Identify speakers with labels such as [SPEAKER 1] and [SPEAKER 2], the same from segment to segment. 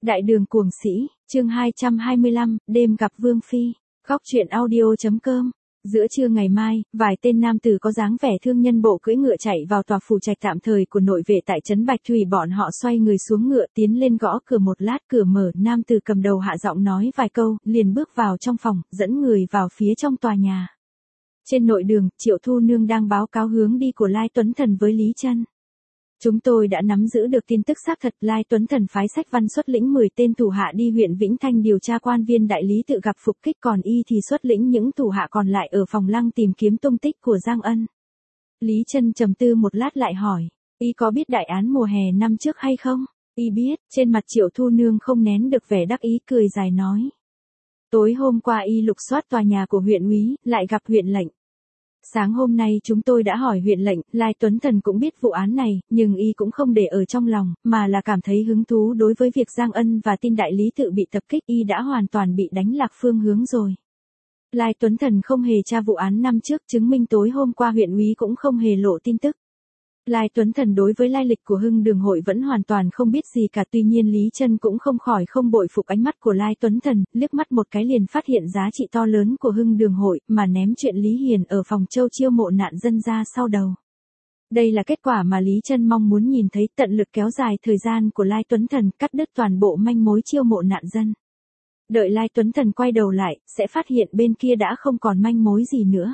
[SPEAKER 1] Đại đường cuồng sĩ, chương 225, đêm gặp Vương Phi, góc truyện audio.com. Giữa trưa ngày mai, vài tên nam tử có dáng vẻ thương nhân bộ cưỡi ngựa chạy vào tòa phủ trạch tạm thời của nội vệ tại trấn Bạch Thủy. Bọn họ xoay người xuống ngựa tiến lên gõ cửa, một lát cửa mở, nam tử cầm đầu hạ giọng nói vài câu, liền bước vào trong phòng, dẫn người vào phía trong tòa nhà. Trên nội đường, Triệu Thu Nương đang báo cáo hướng đi của Lai Tuấn Thần với Lý Chân. Chúng tôi đã nắm giữ được tin tức xác thật, Lai Tuấn Thần phái Sách Văn xuất lĩnh 10 tên thủ hạ đi huyện Vĩnh Thanh điều tra quan viên đại lý tự gặp phục kích, còn y thì xuất lĩnh những thủ hạ còn lại ở phòng lăng tìm kiếm tung tích của Giang Ân. Lý Chân trầm tư một lát lại hỏi, y có biết đại án mùa hè năm trước hay không? Y biết. Trên mặt Triệu Thu Nương không nén được vẻ đắc ý, cười dài nói. Tối hôm qua y lục soát tòa nhà của huyện úy, lại gặp huyện lệnh. Sáng hôm nay chúng tôi đã hỏi huyện lệnh, Lai Tuấn Thần cũng biết vụ án này, nhưng y cũng không để ở trong lòng, mà là cảm thấy hứng thú đối với việc Giang Ân và tin đại lý tự bị tập kích, y đã hoàn toàn bị đánh lạc phương hướng rồi. Lai Tuấn Thần không hề tra vụ án năm trước, chứng minh tối hôm qua huyện úy cũng không hề lộ tin tức. Lai Tuấn Thần đối với lai lịch của Hưng Đường hội vẫn hoàn toàn không biết gì cả, tuy nhiên Lý Chân cũng không khỏi không bội phục ánh mắt của Lai Tuấn Thần, liếc mắt một cái liền phát hiện giá trị to lớn của Hưng Đường hội, mà ném chuyện Lý Hiền ở phòng châu chiêu mộ nạn dân ra sau đầu. Đây là kết quả mà Lý Chân mong muốn nhìn thấy, tận lực kéo dài thời gian của Lai Tuấn Thần, cắt đứt toàn bộ manh mối chiêu mộ nạn dân. Đợi Lai Tuấn Thần quay đầu lại, sẽ phát hiện bên kia đã không còn manh mối gì nữa.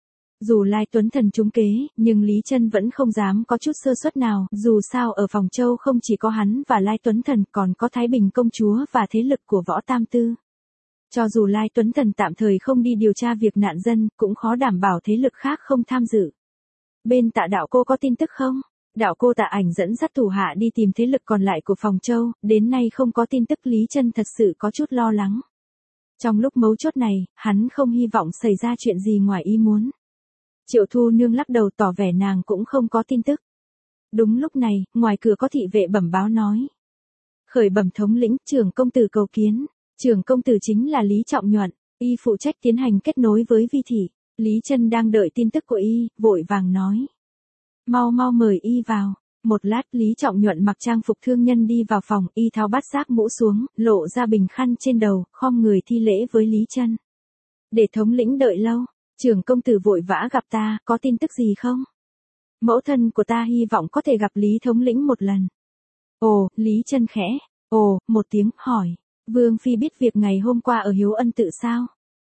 [SPEAKER 1] Dù Lai Tuấn Thần trúng kế, nhưng Lý Chân vẫn không dám có chút sơ suất nào, dù sao ở phòng châu không chỉ có hắn và Lai Tuấn Thần, còn có Thái Bình công chúa và thế lực của Võ Tam Tư. Cho dù Lai Tuấn Thần tạm thời không đi điều tra việc nạn dân, cũng khó đảm bảo thế lực khác không tham dự. Bên Tạ đạo cô có tin tức không? Đạo cô Tạ Ảnh dẫn dắt thủ hạ đi tìm thế lực còn lại của phòng châu, đến nay không có tin tức. Lý Chân thật sự có chút lo lắng. Trong lúc mấu chốt này, hắn không hy vọng xảy ra chuyện gì ngoài ý muốn. Triệu Thu Nương lắc đầu tỏ vẻ nàng cũng không có tin tức. Đúng lúc này, ngoài cửa có thị vệ bẩm báo nói. Khởi bẩm thống lĩnh, trưởng công tử cầu kiến. Trưởng công tử chính là Lý Trọng Nhuận, y phụ trách tiến hành kết nối với Vi thị. Lý Chân đang đợi tin tức của y, vội vàng nói. Mau mau mời y vào. Một lát Lý Trọng Nhuận mặc trang phục thương nhân đi vào phòng, y tháo bát giác mũ xuống, lộ ra bình khăn trên đầu, khom người thi lễ với Lý Chân. Để thống lĩnh đợi lâu. Trưởng công tử vội vã gặp ta, có tin tức gì không? Mẫu thân của ta hy vọng có thể gặp Lý thống lĩnh một lần. Ồ, Lý Chân khẽ. Ồ, một tiếng, hỏi. Vương Phi biết việc ngày hôm qua ở Hiếu Ân tự sao?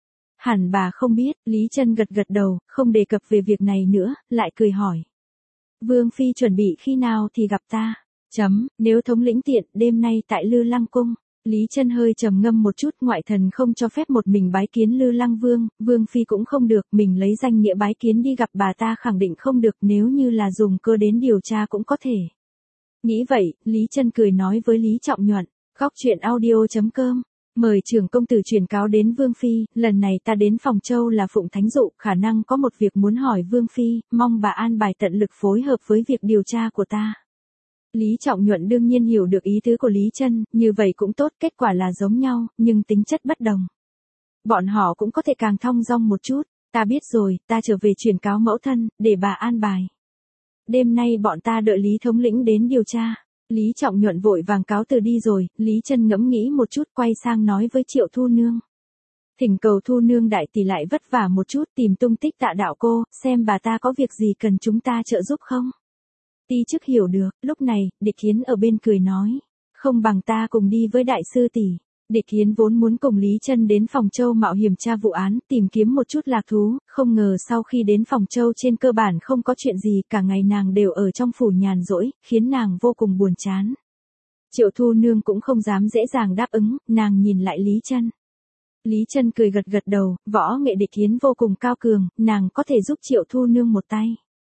[SPEAKER 1] Hẳn bà không biết. Lý Chân gật gật đầu, không đề cập về việc này nữa, lại cười hỏi. Vương Phi chuẩn bị khi nào thì gặp ta? Nếu thống lĩnh tiện, đêm nay tại Lư Lăng Cung. Lý Chân hơi trầm ngâm một chút, ngoại thần không cho phép một mình bái kiến Lư Lăng Vương, Vương Phi cũng không được, mình lấy danh nghĩa bái kiến đi gặp bà ta khẳng định không được, nếu như là dùng cơ đến điều tra cũng có thể. Nghĩ vậy, Lý Chân cười nói với Lý Trọng Nhuận, góc truyện audio.com, mời trưởng công tử truyền cáo đến Vương Phi, lần này ta đến phòng châu là phụng thánh dụ, khả năng có một việc muốn hỏi Vương Phi, mong bà an bài tận lực phối hợp với việc điều tra của ta. Lý Trọng Nhuận đương nhiên hiểu được ý tứ của Lý Chân, như vậy cũng tốt, kết quả là giống nhau, nhưng tính chất bất đồng. Bọn họ cũng có thể càng thong dong một chút, ta biết rồi, ta trở về truyền cáo mẫu thân, để bà an bài. Đêm nay bọn ta đợi Lý thống lĩnh đến điều tra. Lý Trọng Nhuận vội vàng cáo từ đi rồi, Lý Chân ngẫm nghĩ một chút quay sang nói với Triệu Thu Nương. Thỉnh cầu Thu Nương đại tỷ lại vất vả một chút tìm tung tích Tạ đạo cô, xem bà ta có việc gì cần chúng ta trợ giúp không. Ti chức hiểu được. Lúc này, Địch Hiến ở bên cười nói. Không bằng ta cùng đi với đại sư tỷ. Địch Hiến vốn muốn cùng Lý Chân đến phòng châu mạo hiểm tra vụ án, tìm kiếm một chút lạc thú, không ngờ sau khi đến phòng châu trên cơ bản không có chuyện gì, cả ngày nàng đều ở trong phủ nhàn rỗi, khiến nàng vô cùng buồn chán. Triệu Thu Nương cũng không dám dễ dàng đáp ứng, nàng nhìn lại Lý Chân. Lý Chân cười gật gật đầu, võ nghệ Địch Hiến vô cùng cao cường, nàng có thể giúp Triệu Thu Nương một tay.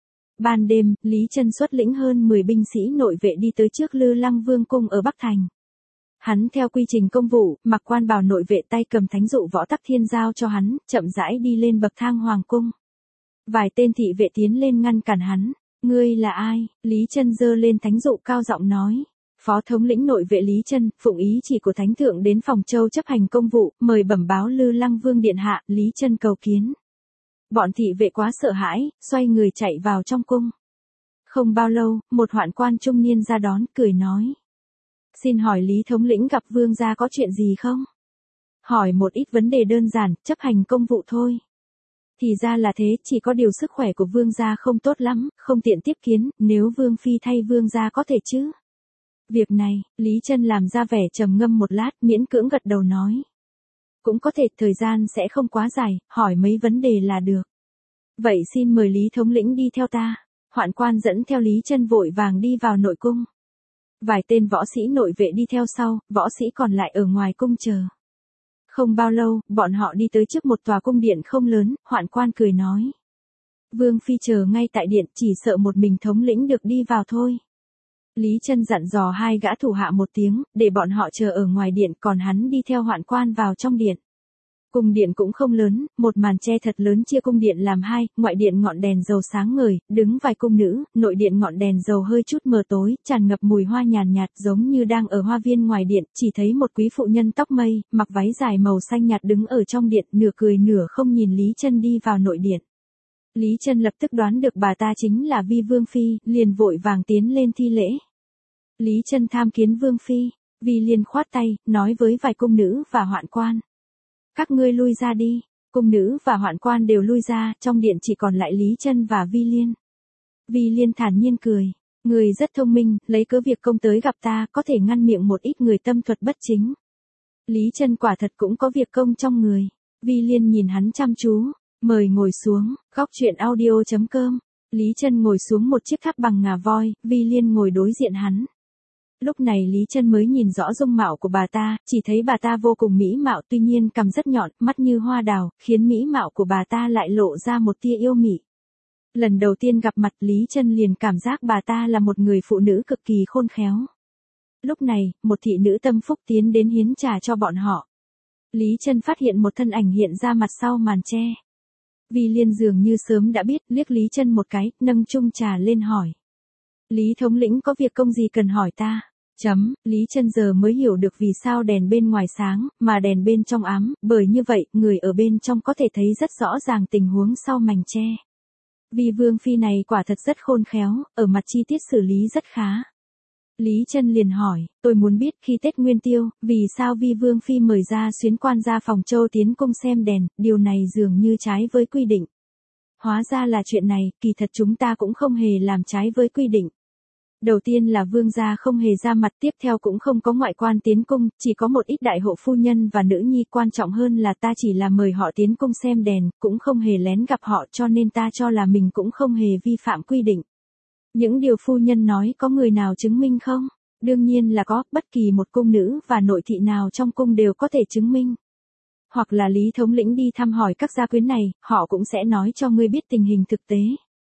[SPEAKER 1] Ban đêm, Lý Chân xuất lĩnh hơn 10 binh sĩ nội vệ đi tới trước Lư Lăng Vương cung ở Bắc Thành. Hắn theo quy trình công vụ, mặc quan bào nội vệ, tay cầm thánh dụ Võ Tắc Thiên giao cho hắn, chậm rãi đi lên bậc thang hoàng cung. Vài tên thị vệ tiến lên ngăn cản hắn. Ngươi là ai? Lý Chân giơ lên thánh dụ cao giọng nói. Phó thống lĩnh nội vệ Lý Chân, phụng ý chỉ của thánh thượng đến phòng châu chấp hành công vụ, mời bẩm báo Lư Lăng Vương điện hạ, Lý Chân cầu kiến. Bọn thị vệ quá sợ hãi, xoay người chạy vào trong cung. Không bao lâu, một hoạn quan trung niên ra đón, cười nói. Xin hỏi Lý thống lĩnh gặp vương gia có chuyện gì không? Hỏi một ít vấn đề đơn giản, chấp hành công vụ thôi. Thì ra là thế, chỉ có điều sức khỏe của vương gia không tốt lắm, không tiện tiếp kiến, nếu vương phi thay vương gia có thể chứ? Việc này, Lý Chân làm ra vẻ trầm ngâm một lát, miễn cưỡng gật đầu nói. Cũng có thể, thời gian sẽ không quá dài, hỏi mấy vấn đề là được. Vậy xin mời Lý thống lĩnh đi theo ta. Hoạn quan dẫn theo Lý Chân vội vàng đi vào nội cung. Vài tên võ sĩ nội vệ đi theo sau, võ sĩ còn lại ở ngoài cung chờ. Không bao lâu, bọn họ đi tới trước một tòa cung điện không lớn, hoạn quan cười nói. Vương phi chờ ngay tại điện, chỉ sợ một mình thống lĩnh được đi vào thôi. Lý Chân dặn dò hai gã thủ hạ một tiếng, để bọn họ chờ ở ngoài điện, còn hắn đi theo hoạn quan vào trong điện. Cung điện cũng không lớn, một màn che thật lớn chia cung điện làm hai, ngoại điện ngọn đèn dầu sáng ngời, đứng vài cung nữ, nội điện ngọn đèn dầu hơi chút mờ tối, tràn ngập mùi hoa nhàn nhạt giống như đang ở hoa viên ngoài điện, chỉ thấy một quý phụ nhân tóc mây, mặc váy dài màu xanh nhạt đứng ở trong điện, nửa cười nửa không nhìn Lý Chân đi vào nội điện. Lý Chân lập tức đoán được bà ta chính là Vi Vương Phi, liền vội vàng tiến lên thi lễ. Lý Chân tham kiến Vương Phi, Vi liền khoát tay, nói với vài cung nữ và hoạn quan. Các ngươi lui ra đi, cung nữ và hoạn quan đều lui ra, trong điện chỉ còn lại Lý Chân và Vi Liên. Vi Liên thản nhiên cười, người rất thông minh, lấy cớ việc công tới gặp ta, có thể ngăn miệng một ít người tâm thuật bất chính. Lý Chân quả thật cũng có việc công trong người. Vi Liên nhìn hắn chăm chú, mời ngồi xuống, góc chuyện audio.com. Lý Chân ngồi xuống một chiếc tháp bằng ngà voi, Vi Liên ngồi đối diện hắn. Lúc này Lý Chân mới nhìn rõ dung mạo của bà ta, chỉ thấy bà ta vô cùng mỹ mạo, tuy nhiên cằm rất nhọn, mắt như hoa đào, khiến mỹ mạo của bà ta lại lộ ra một tia yêu mị. Lần đầu tiên gặp mặt Lý Chân liền cảm giác bà ta là một người phụ nữ cực kỳ khôn khéo. Lúc này, một thị nữ tâm phúc tiến đến hiến trà cho bọn họ. Lý Chân phát hiện một thân ảnh hiện ra mặt sau màn che. Vi Liên dường như sớm đã biết, liếc Lý Chân một cái, nâng chung trà lên hỏi. Lý thống lĩnh có việc công gì cần hỏi ta? Lý Chân giờ mới hiểu được vì sao đèn bên ngoài sáng, mà đèn bên trong ám, bởi như vậy, người ở bên trong có thể thấy rất rõ ràng tình huống sau mảnh che. Vì Vương Phi này quả thật rất khôn khéo, ở mặt chi tiết xử lý rất khá. Lý Chân liền hỏi, tôi muốn biết khi Tết Nguyên Tiêu, vì sao Vi Vương Phi mời ra xuyến quan ra phòng châu tiến cung xem đèn, điều này dường như trái với quy định. Hóa ra là chuyện này, kỳ thật chúng ta cũng không hề làm trái với quy định. Đầu tiên là vương gia không hề ra mặt, tiếp theo cũng không có ngoại quan tiến cung, chỉ có một ít đại hộ phu nhân và nữ nhi, quan trọng hơn là ta chỉ là mời họ tiến cung xem đèn, cũng không hề lén gặp họ, cho nên ta cho là mình cũng không hề vi phạm quy định. Những điều phu nhân nói có người nào chứng minh không? Đương nhiên là có, bất kỳ một cung nữ và nội thị nào trong cung đều có thể chứng minh. Hoặc là Lý thống lĩnh đi thăm hỏi các gia quyến này, họ cũng sẽ nói cho ngươi biết tình hình thực tế.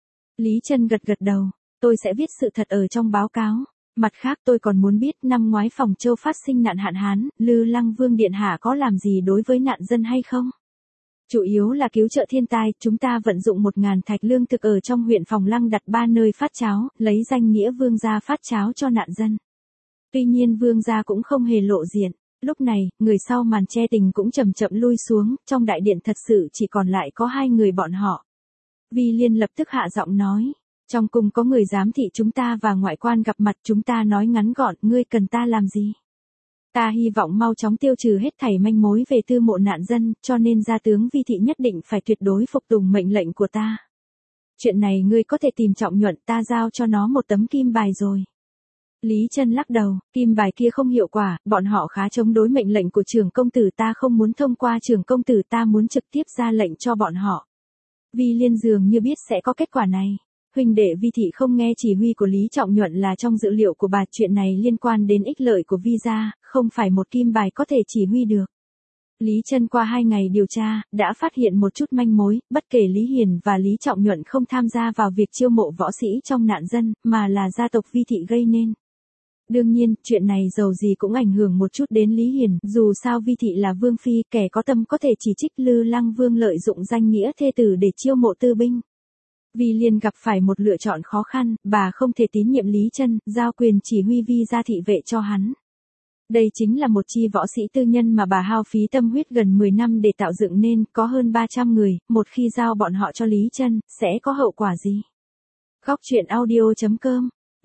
[SPEAKER 1] Lý Chân gật gật đầu. Tôi sẽ viết sự thật ở trong báo cáo. Mặt khác tôi còn muốn biết năm ngoái Phòng Châu phát sinh nạn hạn hán, Lư Lăng Vương Điện Hạ có làm gì đối với nạn dân hay không? Chủ yếu là cứu trợ thiên tai, chúng ta vận dụng 1.000 thạch lương thực ở trong huyện Phòng Lăng đặt 3 nơi phát cháo, lấy danh nghĩa vương gia phát cháo cho nạn dân. Tuy nhiên vương gia cũng không hề lộ diện. Lúc này, người sau màn che tình cũng chậm chậm lui xuống, trong đại điện thật sự chỉ còn lại có hai người bọn họ. Vi Liên lập tức hạ giọng nói. Trong cung có người giám thị chúng ta và ngoại quan gặp mặt, chúng ta nói ngắn gọn, ngươi cần ta làm gì? Ta hy vọng mau chóng tiêu trừ hết thảy manh mối về tư mộ nạn dân, cho nên gia tướng Vi thị nhất định phải tuyệt đối phục tùng mệnh lệnh của ta. Chuyện này ngươi có thể tìm Trọng Nhuận, ta giao cho nó một tấm kim bài rồi. Lý Chân lắc đầu, kim bài kia không hiệu quả, bọn họ khá chống đối mệnh lệnh của trưởng công tử, ta không muốn thông qua trưởng công tử, ta muốn trực tiếp ra lệnh cho bọn họ. Vi Liên dường như biết sẽ có kết quả này. Huynh đệ Vi thị không nghe chỉ huy của Lý Trọng Nhuận là trong dữ liệu của bà, chuyện này liên quan đến ích lợi của Vi gia, không phải một kim bài có thể chỉ huy được. Lý Chân qua 2 ngày điều tra, đã phát hiện một chút manh mối, bất kể Lý Hiền và Lý Trọng Nhuận không tham gia vào việc chiêu mộ võ sĩ trong nạn dân, mà là gia tộc Vi thị gây nên. Đương nhiên, chuyện này dầu gì cũng ảnh hưởng một chút đến Lý Hiền, dù sao Vi thị là vương phi, kẻ có tâm có thể chỉ trích Lư Lăng Vương lợi dụng danh nghĩa thê tử để chiêu mộ tư binh. Vi Liên gặp phải một lựa chọn khó khăn, bà không thể tín nhiệm Lý Chân, giao quyền chỉ huy Vi gia thị vệ cho hắn. Đây chính là một chi võ sĩ tư nhân mà bà hao phí tâm huyết gần 10 năm để tạo dựng nên, có hơn 300 người, một khi giao bọn họ cho Lý Chân, sẽ có hậu quả gì? Góc chuyện audio.com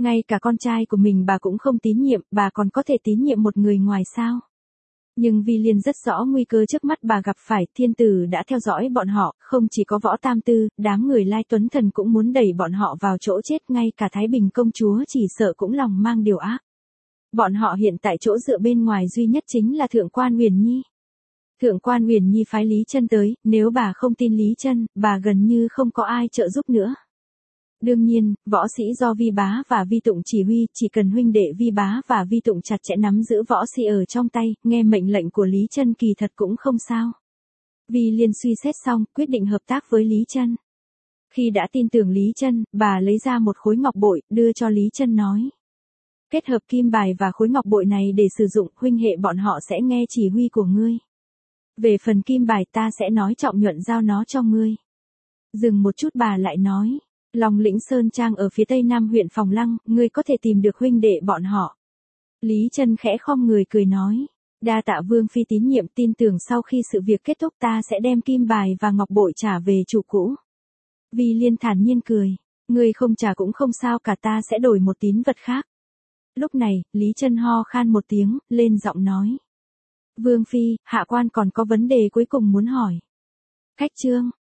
[SPEAKER 1] Ngay cả con trai của mình bà cũng không tín nhiệm, bà còn có thể tín nhiệm một người ngoài sao? Nhưng Vi Liên rất rõ nguy cơ trước mắt bà gặp phải, thiên tử đã theo dõi bọn họ, không chỉ có Võ Tam Tư, đám người Lai Tuấn Thần cũng muốn đẩy bọn họ vào chỗ chết, ngay cả Thái Bình công chúa chỉ sợ cũng lòng mang điều ác. Bọn họ hiện tại chỗ dựa bên ngoài duy nhất chính là Thượng quan Uyển Nhi. Thượng quan Uyển Nhi phái Lý Chân tới, nếu bà không tin Lý Chân, bà gần như không có ai trợ giúp nữa. Đương nhiên, võ sĩ do Vi Bá và Vi Tụng chỉ huy, chỉ cần huynh đệ Vi Bá và Vi Tụng chặt chẽ nắm giữ võ sĩ ở trong tay, nghe mệnh lệnh của Lý Chân kỳ thật cũng không sao. Vi Liên suy xét xong, quyết định hợp tác với Lý Chân. Khi đã tin tưởng Lý Chân, bà lấy ra một khối ngọc bội, đưa cho Lý Chân nói. Kết hợp kim bài và khối ngọc bội này để sử dụng, huynh hệ bọn họ sẽ nghe chỉ huy của ngươi. Về phần kim bài ta sẽ nói trọng nhuận giao nó cho ngươi. Dừng một chút bà lại nói. Long Lĩnh Sơn Trang ở phía tây nam huyện Phòng Lăng, ngươi có thể tìm được huynh đệ bọn họ. Lý Chân khẽ khom người cười nói. Đa tạ Vương Phi tín nhiệm, tin tưởng sau khi sự việc kết thúc ta sẽ đem kim bài và ngọc bội trả về chủ cũ. Vi Liên thản nhiên cười. Ngươi không trả cũng không sao cả, ta sẽ đổi một tín vật khác. Lúc này, Lý Chân ho khan một tiếng, lên giọng nói. Vương Phi, hạ quan còn có vấn đề cuối cùng muốn hỏi. Khách trương,